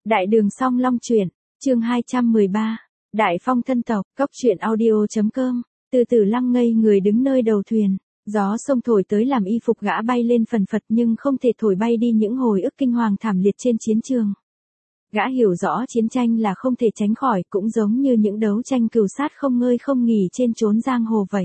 Đại đường Song Long truyện, chương 213, Đại Phong thân tộc, Cốc truyện audio.com, từ từ Lăng ngây người đứng nơi đầu thuyền, gió sông thổi tới làm y phục gã bay lên phần phật nhưng không thể thổi bay đi những hồi ức kinh hoàng thảm liệt trên chiến trường. Gã hiểu rõ chiến tranh là không thể tránh khỏi, cũng giống như những đấu tranh cừu sát không ngơi không nghỉ trên chốn giang hồ vậy.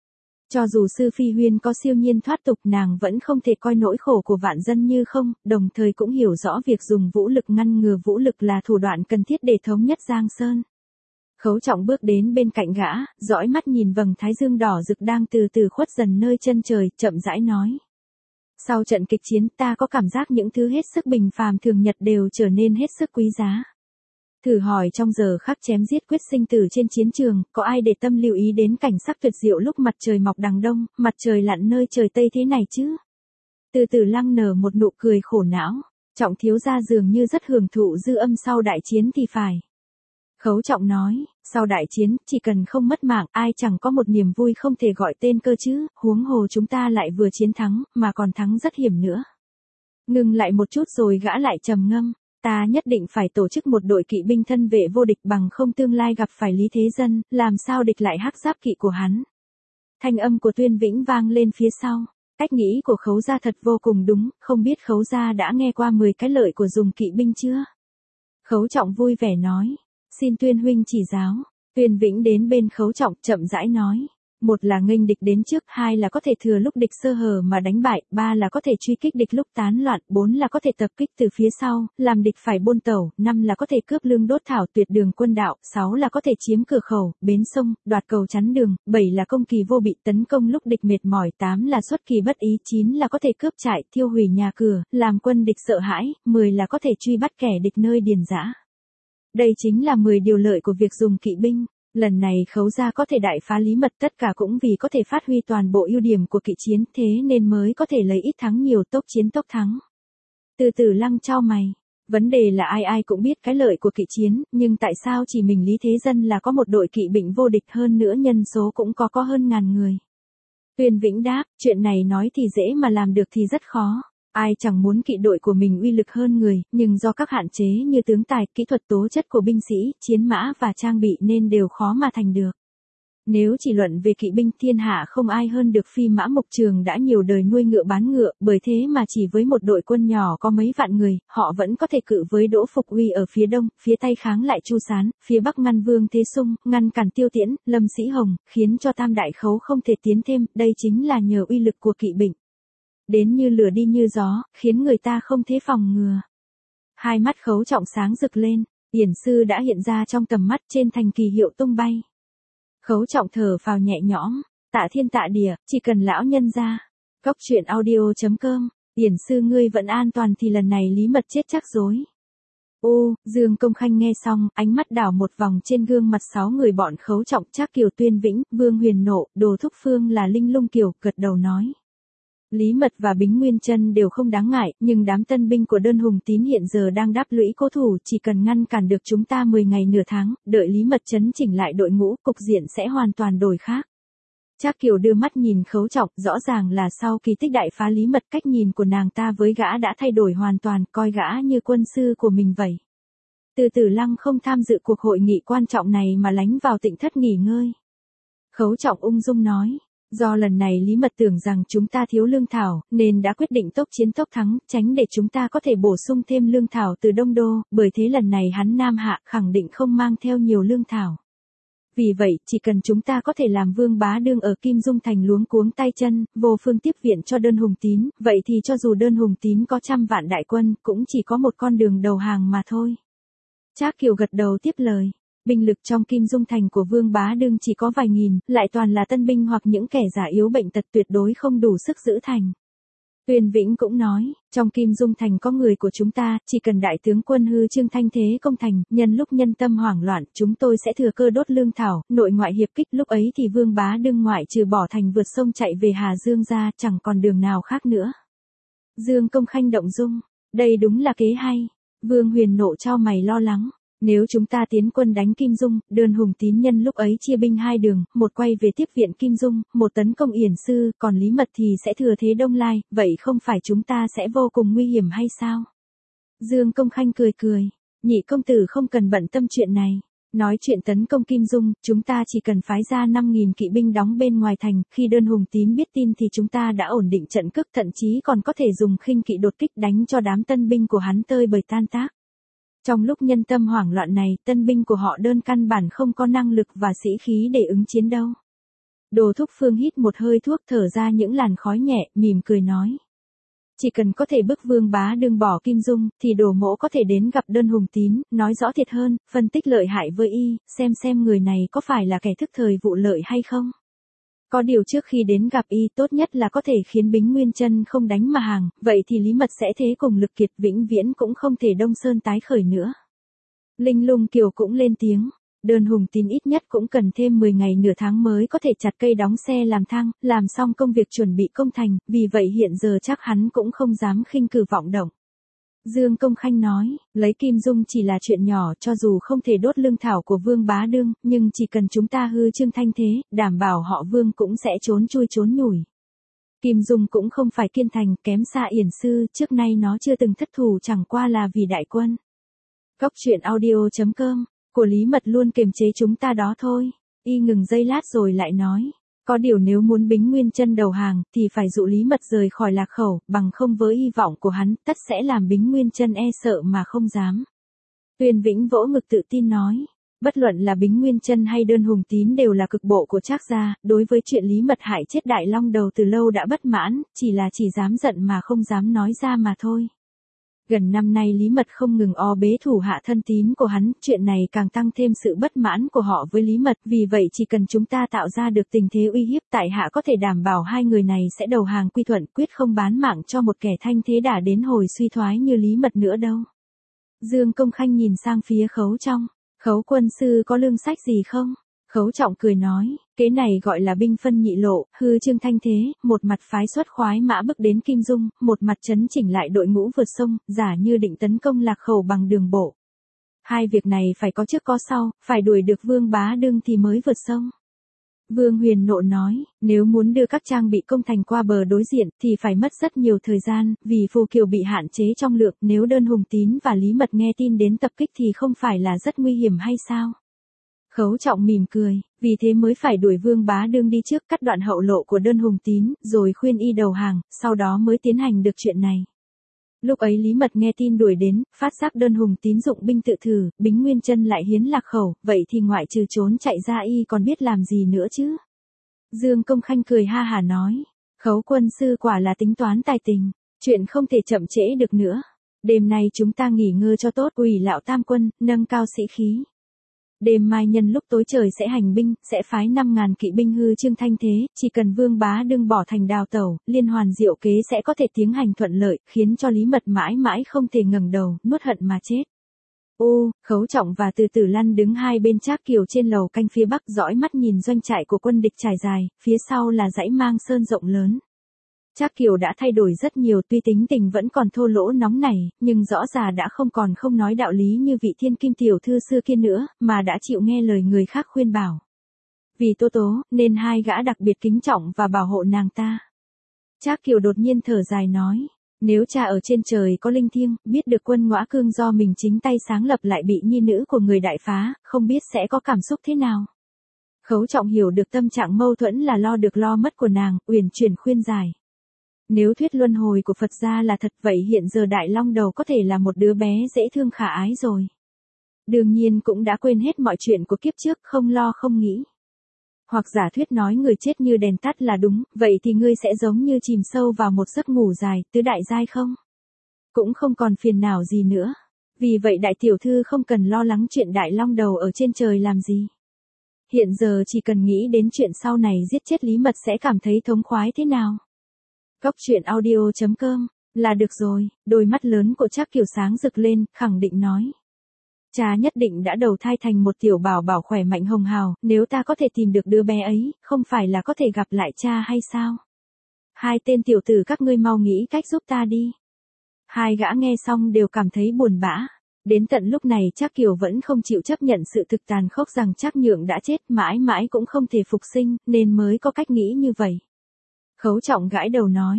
Cho dù Sư Phi Huyên có siêu nhiên thoát tục, nàng vẫn không thể coi nỗi khổ của vạn dân như không, đồng thời cũng hiểu rõ việc dùng vũ lực ngăn ngừa vũ lực là thủ đoạn cần thiết để thống nhất Giang Sơn. Khấu Trọng bước đến bên cạnh gã, dõi mắt nhìn vầng thái dương đỏ rực đang từ từ khuất dần nơi chân trời, chậm rãi nói. Sau trận kịch chiến ta có cảm giác những thứ hết sức bình phàm thường nhật đều trở nên hết sức quý giá. Thử hỏi trong giờ khắc chém giết quyết sinh tử trên chiến trường, có ai để tâm lưu ý đến cảnh sắc tuyệt diệu lúc mặt trời mọc đằng đông, mặt trời lặn nơi trời tây thế này chứ? Từ từ Lăng nở một nụ cười khổ não, Trọng thiếu gia dường như rất hưởng thụ dư âm sau đại chiến thì phải. Khấu Trọng nói, sau đại chiến, chỉ cần không mất mạng, ai chẳng có một niềm vui không thể gọi tên cơ chứ, huống hồ chúng ta lại vừa chiến thắng, mà còn thắng rất hiểm nữa. Ngừng lại một chút rồi gã lại trầm ngâm. Ta nhất định phải tổ chức một đội kỵ binh thân vệ vô địch, bằng không tương lai gặp phải Lý Thế Dân, làm sao địch lại hắc giáp kỵ của hắn. Thanh âm của Tuyên Vĩnh vang lên phía sau. Cách nghĩ của Khấu gia thật vô cùng đúng, không biết Khấu gia đã nghe qua 10 cái lợi của dùng kỵ binh chưa? Khấu Trọng vui vẻ nói. Xin Tuyên huynh chỉ giáo. Tuyên Vĩnh đến bên Khấu Trọng chậm rãi nói. Một là nghênh địch đến trước, hai là có thể thừa lúc địch sơ hở mà đánh bại, ba là có thể truy kích địch lúc tán loạn, bốn là có thể tập kích từ phía sau, làm địch phải buôn tẩu, năm là có thể cướp lương đốt thảo tuyệt đường quân đạo, sáu là có thể chiếm cửa khẩu, bến sông, đoạt cầu chắn đường, bảy là công kỳ vô bị tấn công lúc địch mệt mỏi, tám là xuất kỳ bất ý, chín là có thể cướp trại, thiêu hủy nhà cửa, làm quân địch sợ hãi, 10 là có thể truy bắt kẻ địch nơi điền dã. Đây chính là 10 điều lợi của việc dùng kỵ binh. Lần này Khấu gia có thể đại phá Lý Mật, tất cả cũng vì có thể phát huy toàn bộ ưu điểm của kỵ chiến, thế nên mới có thể lấy ít thắng nhiều, tốc chiến tốc thắng. Từ từ Lăng chau mày, vấn đề là ai ai cũng biết cái lợi của kỵ chiến, nhưng tại sao chỉ mình Lý Thế Dân là có một đội kỵ binh vô địch, hơn nữa nhân số cũng có hơn ngàn người. Tuyên Vĩnh đáp, chuyện này nói thì dễ mà làm được thì rất khó. Ai chẳng muốn kỵ đội của mình uy lực hơn người, nhưng do các hạn chế như tướng tài, kỹ thuật tố chất của binh sĩ, chiến mã và trang bị nên đều khó mà thành được. Nếu chỉ luận về kỵ binh, thiên hạ không ai hơn được Phi Mã Mục Trường đã nhiều đời nuôi ngựa bán ngựa, bởi thế mà chỉ với một đội quân nhỏ có mấy vạn người, họ vẫn có thể cự với Đỗ Phục Uy ở phía đông, phía tây kháng lại Chu Sán, phía bắc ngăn Vương Thế Sung, ngăn cản Tiêu Tiễn, Lâm Sĩ Hồng, khiến cho Tam Đại Khấu không thể tiến thêm, đây chính là nhờ uy lực của kỵ binh. Đến như lửa đi như gió, khiến người ta không thể phòng ngừa. Hai mắt Khấu Trọng sáng rực lên, Yển sư đã hiện ra trong tầm mắt, trên thành kỳ hiệu tung bay. Khấu Trọng thở phào nhẹ nhõm, tạ thiên tạ địa, chỉ cần lão nhân ra. Cốc truyện audio.com, Yển sư ngươi vẫn an toàn thì lần này Lý Mật chết chắc rồi. Dương Công Khanh nghe xong, ánh mắt đảo một vòng trên gương mặt 6 người bọn Khấu Trọng, Trác Kiều, Tuyên Vĩnh, Vương Huyền Nộ, Đồ Thúc Phương là Linh Lung Kiều, gật đầu nói. Lý Mật và Bính Nguyên Chân đều không đáng ngại, nhưng đám tân binh của Đơn Hùng Tín hiện giờ đang đáp lũy cố thủ, chỉ cần ngăn cản được chúng ta 10 ngày nửa tháng, đợi Lý Mật chấn chỉnh lại đội ngũ, cục diện sẽ hoàn toàn đổi khác. Trác Kiều đưa mắt nhìn Khấu Trọng, rõ ràng là sau kỳ tích đại phá Lý Mật, cách nhìn của nàng ta với gã đã thay đổi hoàn toàn, coi gã như quân sư của mình vậy. Từ từ Lăng không tham dự cuộc hội nghị quan trọng này mà lánh vào Tịnh thất nghỉ ngơi. Khấu Trọng ung dung nói. Do lần này Lý Mật tưởng rằng chúng ta thiếu lương thảo, nên đã quyết định tốc chiến tốc thắng, tránh để chúng ta có thể bổ sung thêm lương thảo từ Đông Đô, bởi thế lần này hắn Nam Hạ khẳng định không mang theo nhiều lương thảo. Vì vậy, chỉ cần chúng ta có thể làm Vương Bá Đương ở Kim Dung Thành luống cuống tay chân, vô phương tiếp viện cho Đơn Hùng Tín, vậy thì cho dù Đơn Hùng Tín có 100 vạn đại quân, cũng chỉ có một con đường đầu hàng mà thôi. Trác Kiều gật đầu tiếp lời. Binh lực trong Kim Dung Thành của Vương Bá Đương chỉ có vài nghìn, lại toàn là tân binh hoặc những kẻ già yếu bệnh tật, tuyệt đối không đủ sức giữ thành. Tuyên Vĩnh cũng nói, trong Kim Dung Thành có người của chúng ta, chỉ cần đại tướng quân Hư Trương thanh thế công thành, nhân lúc nhân tâm hoảng loạn, chúng tôi sẽ thừa cơ đốt lương thảo, nội ngoại hiệp kích, lúc ấy thì Vương Bá Đương ngoại trừ bỏ thành vượt sông chạy về Hà Dương ra, chẳng còn đường nào khác nữa. Dương Công Khanh động dung, đây đúng là kế hay. Vương Huyền Nộ chau mày lo lắng. Nếu chúng ta tiến quân đánh Kim Dung, Đơn Hùng Tín nhân lúc ấy chia binh hai đường, một quay về tiếp viện Kim Dung, một tấn công Yển sư, còn Lý Mật thì sẽ thừa thế Đông Lai, vậy không phải chúng ta sẽ vô cùng nguy hiểm hay sao? Dương Công Khanh cười cười, Nhị công tử không cần bận tâm chuyện này. Nói chuyện tấn công Kim Dung, chúng ta chỉ cần phái ra 5.000 kỵ binh đóng bên ngoài thành, khi Đơn Hùng Tín biết tin thì chúng ta đã ổn định trận cước, thậm chí còn có thể dùng khinh kỵ đột kích đánh cho đám tân binh của hắn tơi bời tan tác. Trong lúc nhân tâm hoảng loạn này, tân binh của họ đơn căn bản không có năng lực và sĩ khí để ứng chiến đâu. Đồ Thúc Phương hít một hơi thuốc, thở ra những làn khói nhẹ, mỉm cười nói. Chỉ cần có thể bức Vương Bá Đương bỏ Kim Dung, thì Đồ Mỗ có thể đến gặp Đơn Hùng Tín, nói rõ thiệt hơn, phân tích lợi hại với y, xem người này có phải là kẻ thức thời vụ lợi hay không. Có điều trước khi đến gặp y, tốt nhất là có thể khiến Bính Nguyên Chân không đánh mà hàng, vậy thì Lý Mật sẽ thế cùng lực kiệt, vĩnh viễn cũng không thể Đông Sơn tái khởi nữa. Linh Lung Kiều cũng lên tiếng. Đơn Hùng Tín ít nhất cũng cần thêm 10 ngày nửa tháng mới có thể chặt cây đóng xe làm thang, làm xong công việc chuẩn bị công thành, vì vậy hiện giờ chắc hắn cũng không dám khinh cử vọng động. Dương Công Khanh nói, lấy Kim Dung chỉ là chuyện nhỏ, cho dù không thể đốt lương thảo của Vương Bá Đương, nhưng chỉ cần chúng ta hư trương thanh thế, đảm bảo họ Vương cũng sẽ trốn chui trốn nhủi. Kim Dung cũng không phải kiên thành, kém xa Yển Sư, trước nay nó chưa từng thất thủ, chẳng qua là vì đại quân. Góc truyện audio.com của Lý Mật luôn kiềm chế chúng ta đó thôi. Y ngừng giây lát rồi lại nói. Có điều nếu muốn Bính Nguyên Chân đầu hàng, thì phải dụ Lý Mật rời khỏi Lạc Khẩu, bằng không với hy vọng của hắn, tất sẽ làm Bính Nguyên Chân e sợ mà không dám. Tuyên Vĩnh vỗ ngực tự tin nói. Bất luận là Bính Nguyên Chân hay Đơn Hùng Tín đều là cực bộ của Trác gia, đối với chuyện Lý Mật hại chết Đại Long Đầu từ lâu đã bất mãn, chỉ dám giận mà không dám nói ra mà thôi. Gần năm nay Lý Mật không ngừng o bế thủ hạ thân tín của hắn, chuyện này càng tăng thêm sự bất mãn của họ với Lý Mật, vì vậy chỉ cần chúng ta tạo ra được tình thế uy hiếp, tại hạ có thể đảm bảo hai người này sẽ đầu hàng quy thuận, quyết không bán mạng cho một kẻ thanh thế đã đến hồi suy thoái như Lý Mật nữa đâu. Dương Công Khanh nhìn sang phía Khấu Trọng, Khấu quân sư có lương sách gì không? Khấu Trọng cười nói, kế này gọi là binh phân nhị lộ, hư trương thanh thế, một mặt phái xuất khoái mã bước đến Kim Dung, một mặt chấn chỉnh lại đội ngũ vượt sông, giả như định tấn công Lạc Khẩu bằng đường bộ. Hai việc này phải có trước có sau, phải đuổi được Vương Bá Đương thì mới vượt sông. Vương Huyền nộ nói, nếu muốn đưa các trang bị công thành qua bờ đối diện, thì phải mất rất nhiều thời gian, vì Phù Kiều bị hạn chế trong lượng, nếu Đơn Hùng Tín và Lý Mật nghe tin đến tập kích thì không phải là rất nguy hiểm hay sao? Khấu Trọng mỉm cười, vì thế mới phải đuổi Vương Bá Đương đi trước, cắt đoạn hậu lộ của Đơn Hùng Tín, rồi khuyên y đầu hàng, sau đó mới tiến hành được chuyện này. Lúc ấy Lý Mật nghe tin đuổi đến, phát giác Đơn Hùng Tín dụng binh tự thử, Bính Nguyên Chân lại hiến Lạc Khẩu, vậy thì ngoại trừ trốn chạy ra y còn biết làm gì nữa chứ? Dương Công Khanh cười ha hả nói, Khấu quân sư quả là tính toán tài tình, chuyện không thể chậm trễ được nữa. Đêm nay chúng ta nghỉ ngơi cho tốt, ủy lão tam quân, nâng cao sĩ khí. Đêm mai nhân lúc tối trời sẽ hành binh, sẽ phái 5.000 kỵ binh hư trương thanh thế, chỉ cần Vương Bá Đương bỏ thành đào tẩu, liên hoàn diệu kế sẽ có thể tiến hành thuận lợi, khiến cho Lý Mật mãi mãi không thể ngẩng đầu, nuốt hận mà chết. Khấu Trọng và Từ Tử Lăn đứng hai bên Trác Kiều trên lầu canh phía bắc, dõi mắt nhìn doanh trại của quân địch trải dài, phía sau là dãy Mang Sơn rộng lớn. Trác Kiều đã thay đổi rất nhiều, tuy tính tình vẫn còn thô lỗ nóng nảy, nhưng rõ ràng đã không nói đạo lý như vị thiên kim tiểu thư xưa kia nữa, mà đã chịu nghe lời người khác khuyên bảo. Vì Tố Tố, nên hai gã đặc biệt kính trọng và bảo hộ nàng ta. Trác Kiều đột nhiên thở dài nói, nếu cha ở trên trời có linh thiêng, biết được quân Ngõa Cương do mình chính tay sáng lập lại bị nhi nữ của người đại phá, không biết sẽ có cảm xúc thế nào. Khấu Trọng hiểu được tâm trạng mâu thuẫn là lo được lo mất của nàng, uyển chuyển khuyên giải. Nếu thuyết luân hồi của Phật gia là thật, vậy hiện giờ Đại Long Đầu có thể là một đứa bé dễ thương khả ái rồi. Đương nhiên cũng đã quên hết mọi chuyện của kiếp trước, không lo không nghĩ. Hoặc giả thuyết nói người chết như đèn tắt là đúng, vậy thì ngươi sẽ giống như chìm sâu vào một giấc ngủ dài, tứ đại giai không? Cũng không còn phiền não gì nữa. Vì vậy đại tiểu thư không cần lo lắng chuyện Đại Long Đầu ở trên trời làm gì. Hiện giờ chỉ cần nghĩ đến chuyện sau này giết chết Lý Mật sẽ cảm thấy thống khoái thế nào. Góc truyện audio.com là được rồi. Đôi mắt lớn của Trác Kiều sáng rực lên, khẳng định nói. Cha nhất định đã đầu thai thành một tiểu bảo bảo khỏe mạnh hồng hào, nếu ta có thể tìm được đứa bé ấy, không phải là có thể gặp lại cha hay sao? Hai tên tiểu tử các ngươi mau nghĩ cách giúp ta đi. Hai gã nghe xong đều cảm thấy buồn bã. Đến tận lúc này Trác Kiều vẫn không chịu chấp nhận sự thực tàn khốc rằng Trác Nhượng đã chết, mãi mãi cũng không thể phục sinh, nên mới có cách nghĩ như vậy. Khấu Trọng gãi đầu nói,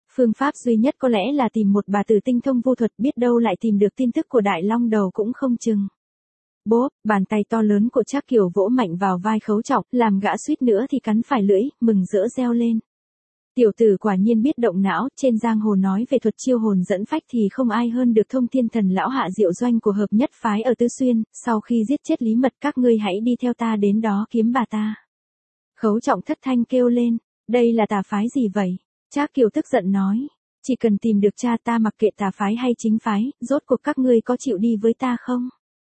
Phương pháp duy nhất có lẽ là tìm một bà tử tinh thông vu thuật, biết đâu lại tìm được tin tức của Đại Long Đầu cũng không chừng. Bốp, bàn tay to lớn của Trác Kiều vỗ mạnh vào vai Khấu Trọng, làm gã suýt nữa thì cắn phải lưỡi, mừng rỡ reo lên. Tiểu tử quả nhiên biết động não, trên giang hồ nói về thuật chiêu hồn dẫn phách thì không ai hơn được Thông Thiên Thần lão Hạ Diệu Doanh của hợp nhất phái ở Tứ Xuyên, sau khi giết chết Lý Mật các ngươi hãy đi theo ta đến đó kiếm bà ta. Khấu Trọng thất thanh kêu lên, đây là tà phái gì vậy? Trác Kiều tức giận nói, chỉ cần tìm được cha ta mặc kệ tà phái hay chính phái, rốt cuộc các ngươi có chịu đi với ta không?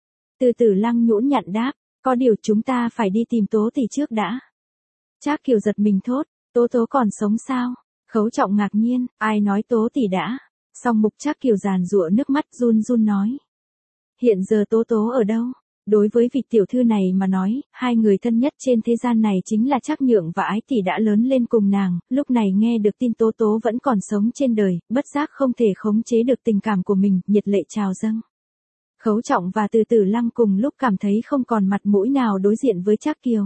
Từ Tử Lăng nhũn nhặn đáp, có điều chúng ta phải đi tìm Tố tỷ trước đã. Trác Kiều giật mình thốt, Tố còn sống sao? Khấu Trọng ngạc nhiên, ai nói Tố tỷ đã? Song Mục Trác Kiều giàn giụa nước mắt run run nói. Hiện giờ Tố ở đâu? Đối với vị tiểu thư này mà nói, hai người thân nhất trên thế gian này chính là Trác Nhượng và Ái tỷ đã lớn lên cùng nàng, lúc này nghe được tin Tố vẫn còn sống trên đời, bất giác không thể khống chế được tình cảm của mình, nhiệt lệ trào dâng. Khấu Trọng và Từ Tử Lăng cùng lúc cảm thấy không còn mặt mũi nào đối diện với Trác Kiều.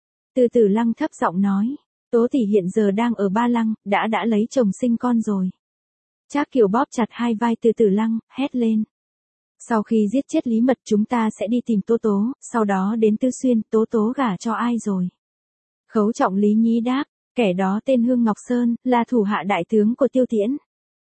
Từ Tử Lăng thấp giọng nói, Tố tỷ hiện giờ đang ở Ba Lăng, đã lấy chồng sinh con rồi. Trác Kiều bóp chặt hai vai Từ Tử Lăng, hét lên. Sau khi giết chết Lý Mật chúng ta sẽ đi tìm Tố, sau đó đến Tứ Xuyên, Tố gả cho ai rồi? Khấu Trọng lý nhí đáp, kẻ đó tên Hương Ngọc Sơn, là thủ hạ đại tướng của Tiêu Tiễn.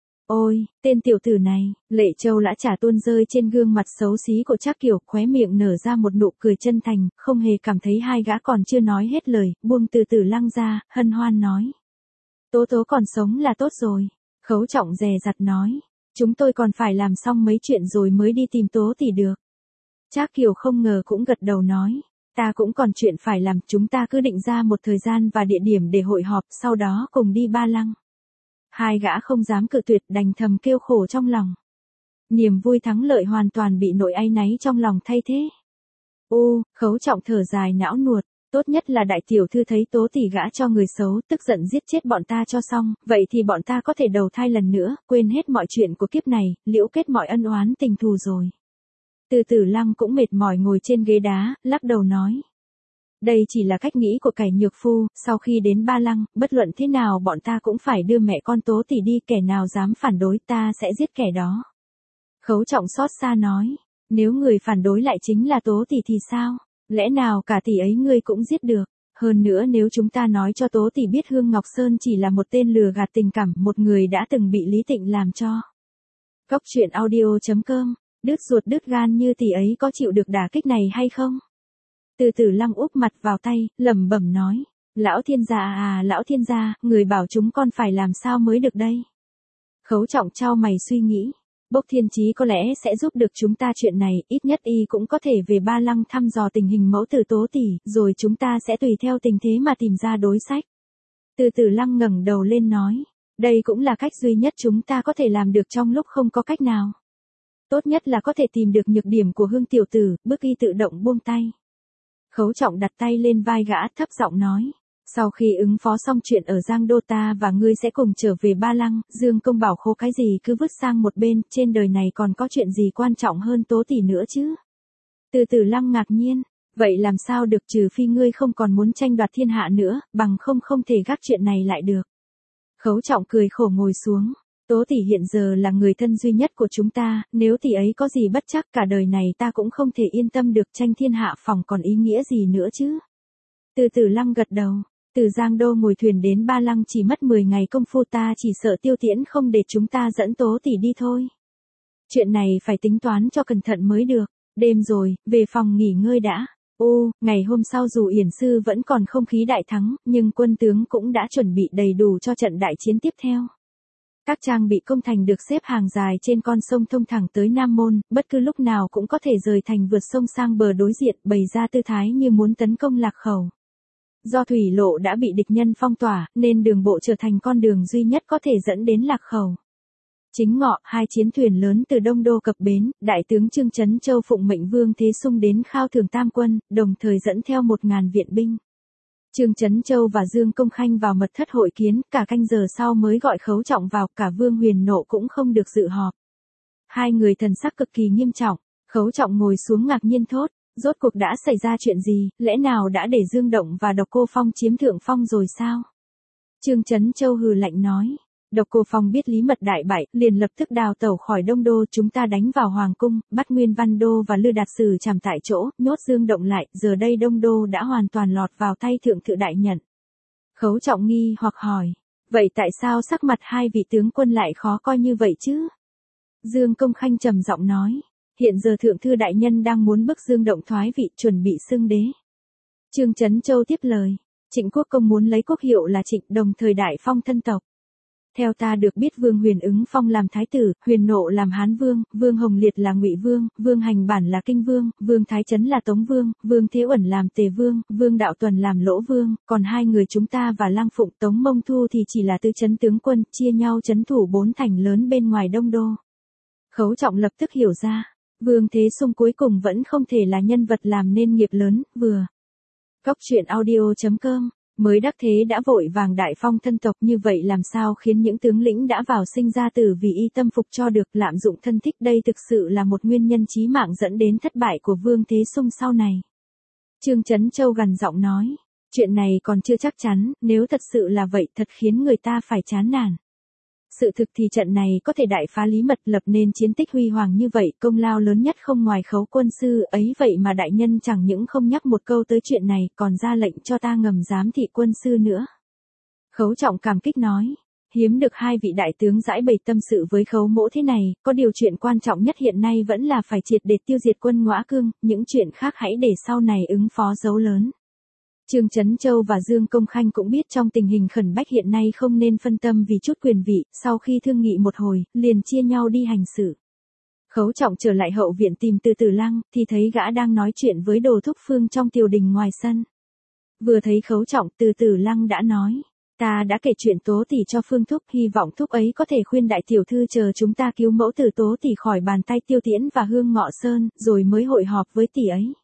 Ôi, tên tiểu tử này, lệ châu lã chả tuôn rơi trên gương mặt xấu xí của Trác Kiều, khóe miệng nở ra một nụ cười chân thành, không hề cảm thấy hai gã còn chưa nói hết lời, buông Từ Tử Lăng ra, hân hoan nói. Tố còn sống là tốt rồi. Khấu Trọng dè dặt nói, chúng tôi còn phải làm xong mấy chuyện rồi mới đi tìm Tố tỷ được. Trác Kiều không ngờ cũng gật đầu nói, ta cũng còn chuyện phải làm, chúng ta cứ định ra một thời gian và địa điểm để hội họp, sau đó cùng đi Ba Lăng. Hai gã không dám cự tuyệt, đành thầm kêu khổ trong lòng. Niềm vui thắng lợi hoàn toàn bị nỗi áy náy trong lòng thay thế. Khấu Trọng thở dài não nuột, tốt nhất là đại tiểu thư thấy Tố tỷ gã cho người xấu, tức giận giết chết bọn ta cho xong, vậy thì bọn ta có thể đầu thai lần nữa, quên hết mọi chuyện của kiếp này, liễu kết mọi ân oán tình thù rồi. Từ Tử Lăng cũng mệt mỏi ngồi trên ghế đá, lắc đầu nói. Đây chỉ là cách nghĩ của cải nhược phu, sau khi đến Ba Lăng, bất luận thế nào bọn ta cũng phải đưa mẹ con Tố tỷ đi, kẻ nào dám phản đối ta sẽ giết kẻ đó. Khấu Trọng xót xa nói, nếu người phản đối lại chính là Tố tỷ thì sao? Lẽ nào cả tỷ ấy ngươi cũng giết được? Hơn nữa nếu chúng ta nói cho Tố tỷ biết Hương Ngọc Sơn chỉ là một tên lừa gạt tình cảm, một người đã từng bị Lý Tịnh làm cho. Cốc truyện audio.com, đứt ruột đứt gan như tỷ ấy có chịu được đả kích này hay không? Từ Tử Lăng úp mặt vào tay, lẩm bẩm nói, lão thiên gia lão thiên gia, người bảo chúng con phải làm sao mới được đây? Khấu Trọng chau mày suy nghĩ, Bốc Thiên Chí có lẽ sẽ giúp được chúng ta chuyện này, ít nhất y cũng có thể về Ba Lăng thăm dò tình hình mẫu tử Tố tỷ, rồi chúng ta sẽ tùy theo tình thế mà tìm ra đối sách. Từ Tử Lăng ngẩng đầu lên nói, đây cũng là cách duy nhất chúng ta có thể làm được trong lúc không có cách nào. Tốt nhất là có thể tìm được nhược điểm của Hương tiểu tử, bức y tự động buông tay. Khấu Trọng đặt tay lên vai gã, thấp giọng nói, sau khi ứng phó xong chuyện ở Giang Đô ta và ngươi sẽ cùng trở về Ba Lăng, Dương Công Bảo Khố cái gì cứ vứt sang một bên, trên đời này còn có chuyện gì quan trọng hơn Tố tỷ nữa chứ? Từ Tử Lăng ngạc nhiên, vậy làm sao được, trừ phi ngươi không còn muốn tranh đoạt thiên hạ nữa, bằng không thể gác chuyện này lại được. Khấu Trọng cười khổ ngồi xuống, Tố tỷ hiện giờ là người thân duy nhất của chúng ta, nếu tỷ ấy có gì bất trắc cả đời này ta cũng không thể yên tâm được, tranh thiên hạ phòng còn ý nghĩa gì nữa chứ? Từ Tử Lăng gật đầu, từ Giang Đô ngồi thuyền đến Ba Lăng chỉ mất 10 ngày công phu, ta chỉ sợ Tiêu Tiễn không để chúng ta dẫn Tố tỷ đi thôi. Chuyện này phải tính toán cho cẩn thận mới được, đêm rồi, về phòng nghỉ ngơi đã. Ngày hôm sau dù Yển Sư vẫn còn không khí đại thắng, nhưng quân tướng cũng đã chuẩn bị đầy đủ cho trận đại chiến tiếp theo. Các trang bị công thành được xếp hàng dài trên con sông thông thẳng tới Nam Môn, bất cứ lúc nào cũng có thể rời thành vượt sông sang bờ đối diện, bày ra tư thái như muốn tấn công Lạc Khẩu. Do thủy lộ đã bị địch nhân phong tỏa, nên đường bộ trở thành con đường duy nhất có thể dẫn đến Lạc Khẩu. Chính ngọ, hai chiến thuyền lớn từ Đông Đô cập bến, đại tướng Trương Chấn Châu phụng mệnh Vương Thế Sung đến khao thưởng tam quân, đồng thời dẫn theo 1000 viện binh. Trương Chấn Châu và Dương Công Khanh vào mật thất hội kiến, cả canh giờ sau mới gọi Khấu Trọng vào, cả Vương Huyền Nộ cũng không được dự họp. Hai người thần sắc cực kỳ nghiêm trọng, Khấu Trọng ngồi xuống ngạc nhiên thốt, rốt cuộc đã xảy ra chuyện gì, lẽ nào đã để Dương Động và Độc Cô Phong chiếm thượng phong rồi sao? Trương Chấn Châu hừ lạnh nói, Độc Cô Phong biết Lý Mật đại bại, liền lập tức đào tẩu khỏi Đông Đô, chúng ta đánh vào Hoàng Cung, bắt Nguyên Văn Đô và Lư Đạt Sử trảm tại chỗ, nhốt Dương Động lại, giờ đây Đông Đô đã hoàn toàn lọt vào tay Thượng Thư đại nhận. Khấu Trọng nghi hoặc hỏi, vậy tại sao sắc mặt hai vị tướng quân lại khó coi như vậy chứ? Dương Công Khanh trầm giọng nói, hiện giờ Thượng Thư đại nhân đang muốn bức Dương Động thoái vị, chuẩn bị xưng đế. Trương Chấn Châu tiếp lời, Trịnh Quốc Công muốn lấy quốc hiệu là Trịnh, đồng thời đại phong thân tộc. Theo ta được biết Vương Huyền ứng phong làm thái tử, Huyền Nộ làm Hán Vương, Vương Hồng Liệt là Ngụy Vương, Vương Hành Bản là Kinh Vương, Vương Thái Chấn là Tống Vương, Vương Thế Uẩn làm Tề Vương, Vương Đạo Tuần làm Lỗ Vương, còn hai người chúng ta và Lăng Phụng Tống Mông Thu thì chỉ là tư trấn tướng quân, chia nhau trấn thủ 4 thành lớn bên ngoài Đông Đô. Khấu Trọng lập tức hiểu ra, Vương Thế Sung cuối cùng vẫn không thể là nhân vật làm nên nghiệp lớn, vừa. Cóc truyện audio.com mới đắc thế đã vội vàng đại phong thân tộc, như vậy làm sao khiến những tướng lĩnh đã vào sinh ra tử vì y tâm phục cho được, lạm dụng thân thích, đây thực sự là một nguyên nhân chí mạng dẫn đến thất bại của Vương Thế Sung sau này. Trương Chấn Châu gằn giọng nói, chuyện này còn chưa chắc chắn, nếu thật sự là vậy thật khiến người ta phải chán nản. Sự thực thì trận này có thể đại phá Lý Mật, lập nên chiến tích huy hoàng như vậy, công lao lớn nhất không ngoài Khấu quân sư ấy, vậy mà đại nhân chẳng những không nhắc một câu tới chuyện này, còn ra lệnh cho ta ngầm giám thị quân sư nữa. Khấu Trọng cảm kích nói, hiếm được hai vị đại tướng giải bày tâm sự với Khấu mỗ thế này, có điều chuyện quan trọng nhất hiện nay vẫn là phải triệt để tiêu diệt quân Ngõa Cương, những chuyện khác hãy để sau này ứng phó dấu lớn. Trương Chấn Châu và Dương Công Khanh cũng biết trong tình hình khẩn bách hiện nay không nên phân tâm vì chút quyền vị, sau khi thương nghị một hồi, liền chia nhau đi hành sự. Khấu Trọng trở lại hậu viện tìm Từ Tử Lăng, thì thấy gã đang nói chuyện với Đồ Thúc Phương trong tiểu đình ngoài sân. Vừa thấy Khấu Trọng, Từ Tử Lăng đã nói, ta đã kể chuyện Tố tỷ cho Phương Thúc, hy vọng Thúc ấy có thể khuyên đại tiểu thư chờ chúng ta cứu mẫu tử Tố tỷ khỏi bàn tay Tiêu Tiễn và Hương Ngọ Sơn, rồi mới hội họp với tỷ ấy.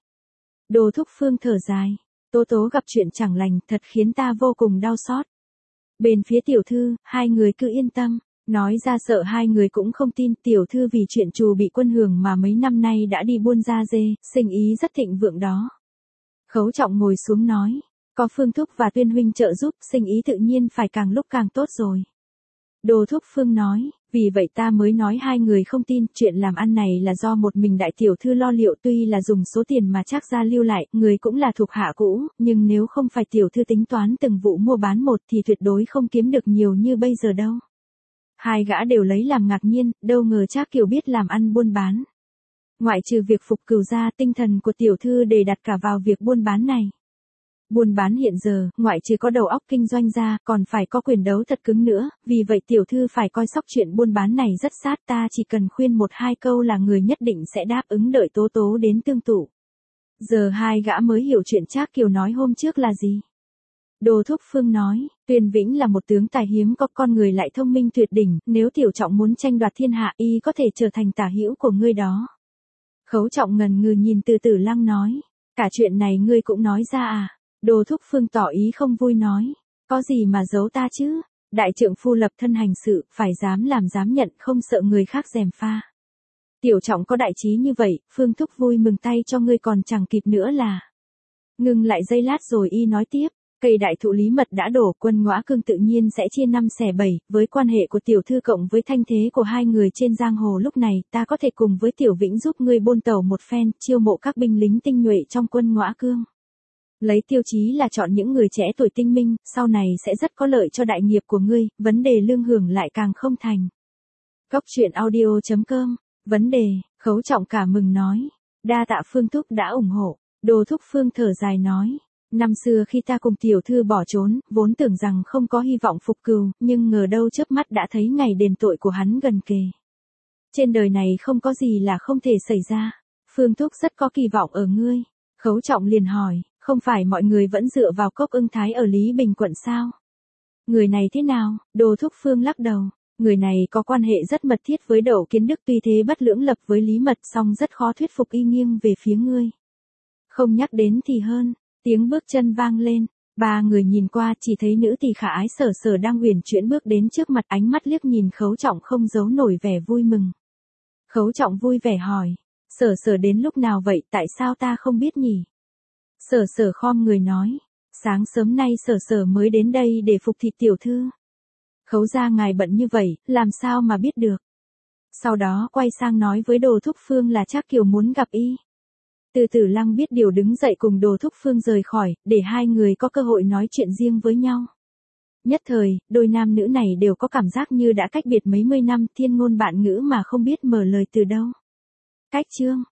Đồ Thúc Phương thở dài, Tố Tố gặp chuyện chẳng lành, thật khiến ta vô cùng đau xót. Bên phía tiểu thư, hai người cứ yên tâm, nói ra sợ hai người cũng không tin, tiểu thư vì chuyện trù bị quân Hưởng mà mấy năm nay đã đi buôn da dê, sinh ý rất thịnh vượng đó. Khấu Trọng ngồi xuống nói, có Phương Thúc và Tuyên huynh trợ giúp, sinh ý tự nhiên phải càng lúc càng tốt rồi. Đồ Thúc Phương nói, vì vậy ta mới nói hai người không tin, chuyện làm ăn này là do một mình đại tiểu thư lo liệu, tuy là dùng số tiền mà Trác gia lưu lại, người cũng là thuộc hạ cũ, nhưng nếu không phải tiểu thư tính toán từng vụ mua bán một thì tuyệt đối không kiếm được nhiều như bây giờ đâu. Hai gã đều lấy làm ngạc nhiên, đâu ngờ Trác Kiều biết làm ăn buôn bán. Ngoại trừ việc phục cửu gia, tinh thần của tiểu thư để đặt cả vào việc buôn bán này. Buôn bán hiện giờ, ngoại trừ có đầu óc kinh doanh ra, còn phải có quyền đấu thật cứng nữa, vì vậy tiểu thư phải coi sóc chuyện buôn bán này rất sát, ta chỉ cần khuyên một hai câu là người nhất định sẽ đáp ứng, đợi Tố Tố đến tương tụ. Giờ hai gã mới hiểu chuyện Trác Kiều nói hôm trước là gì. Đồ Thúc Phương nói, Tuyên Vĩnh là một tướng tài hiếm có, con người lại thông minh tuyệt đỉnh, nếu tiểu trọng muốn tranh đoạt thiên hạ, y có thể trở thành tả hữu của ngươi đó. Khấu Trọng ngần ngừ nhìn Từ Tử Lăng nói, cả chuyện này ngươi cũng nói ra à? Đồ Thúc Phương tỏ ý không vui nói, có gì mà giấu ta chứ, đại trượng phu lập thân hành sự, phải dám làm dám nhận, không sợ người khác gièm pha. Tiểu trọng có đại trí như vậy, Phương Thúc vui mừng tay cho ngươi còn chẳng kịp nữa là. Ngừng lại giây lát rồi y nói tiếp, cây đại thụ Lý Mật đã đổ, quân Ngõa Cương tự nhiên sẽ chia 5 xẻ 7, với quan hệ của tiểu thư cộng với thanh thế của hai người trên giang hồ lúc này, ta có thể cùng với Tiểu Vĩnh giúp ngươi bôn tàu một phen, chiêu mộ các binh lính tinh nhuệ trong quân Ngõa Cương. Lấy tiêu chí là chọn những người trẻ tuổi tinh minh, sau này sẽ rất có lợi cho đại nghiệp của ngươi, vấn đề lương hưởng lại càng không thành. Cóc truyện audio.com, vấn đề, Khấu Trọng cả mừng nói, đa tạ Phương Thúc đã ủng hộ. Đồ Thúc Phương thở dài nói, năm xưa khi ta cùng tiểu thư bỏ trốn, vốn tưởng rằng không có hy vọng phục cừu, nhưng ngờ đâu chớp mắt đã thấy ngày đền tội của hắn gần kề. Trên đời này không có gì là không thể xảy ra, Phương Thúc rất có kỳ vọng ở ngươi. Khấu Trọng liền hỏi, không phải mọi người vẫn dựa vào Cốc Ưng Thái ở Lý Bình quận sao? Người này thế nào? Đồ Thúc Phương lắc đầu, người này có quan hệ rất mật thiết với Đậu Kiến Đức, tuy thế bất lưỡng lập với Lý Mật, song rất khó thuyết phục y nghiêng về phía ngươi. Không nhắc đến thì hơn. Tiếng bước chân vang lên, ba người nhìn qua chỉ thấy nữ tỳ khả ái Sở Sở đang uyển chuyển bước đến trước mặt, ánh mắt liếc nhìn Khấu Trọng không giấu nổi vẻ vui mừng. Khấu Trọng vui vẻ hỏi, Sở Sở đến lúc nào vậy, tại sao ta không biết nhỉ? Sở Sở khom người nói, sáng sớm nay Sở Sở mới đến đây để phục thịt tiểu thư. Khấu gia ngài bận như vậy, làm sao mà biết được. Sau đó quay sang nói với Đồ Thúc Phương là Trác Kiều muốn gặp y. Từ Tử Lăng biết điều đứng dậy cùng Đồ Thúc Phương rời khỏi, để hai người có cơ hội nói chuyện riêng với nhau. Nhất thời, đôi nam nữ này đều có cảm giác như đã cách biệt mấy mươi năm, thiên ngôn vạn ngữ mà không biết mở lời từ đâu. Cách chương